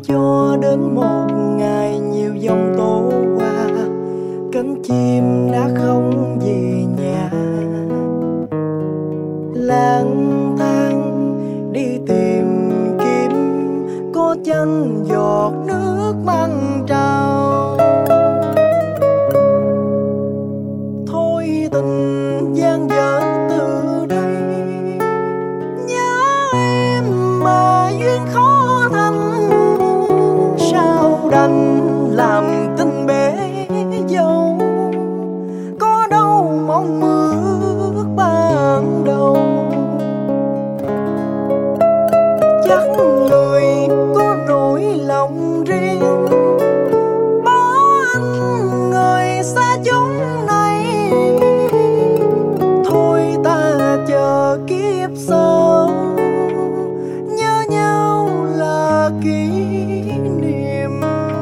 cho đến một ngày nhiều giông tố qua, cánh chim đã không về nhà. Lang thang đi tìm kiếm, có chăng giọt nước mang trao. Thôi tình gian dở từ đây, nhớ em mà duyên khó thành, sao đành làm tình bể dâu. Có đâu mong ước ban đầu, chắc người có nỗi lòng riêng, bỏ anh người xa chốn này. Thôi ta chờ kiếp sau, nhớ nhau là kỷ niệm.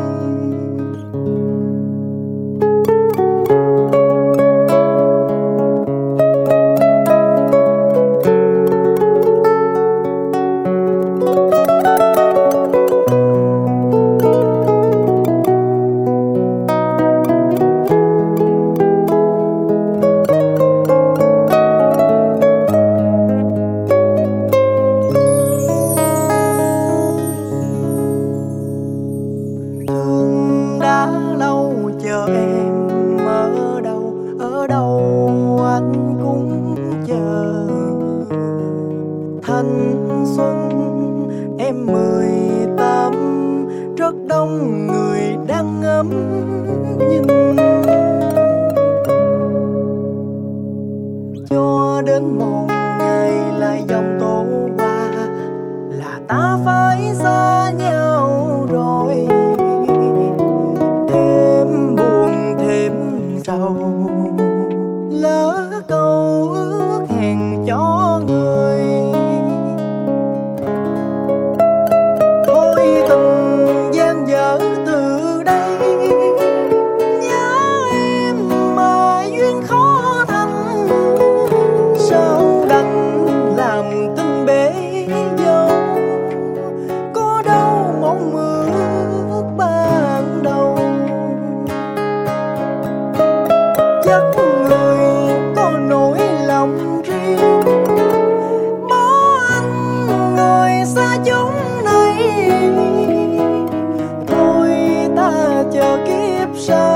Chờ em ở đâu anh cũng chờ. Thanh xuân em 18, rất đông người đang ngắm nhìn. Cho đến một ngày lại giông tố qua, là ta phải xa nhau rồi. Sầu lỡ câu ước hẹn cho người. Thôi tình gian dở từ đây, nhớ em mà duyên khó thành, sao đành làm tình bể dâu. Có đâu mong ước ban đầu, chắc người có nỗi lòng riêng, bỏ anh người xa chốn này. Thôi ta chờ kiếp sau.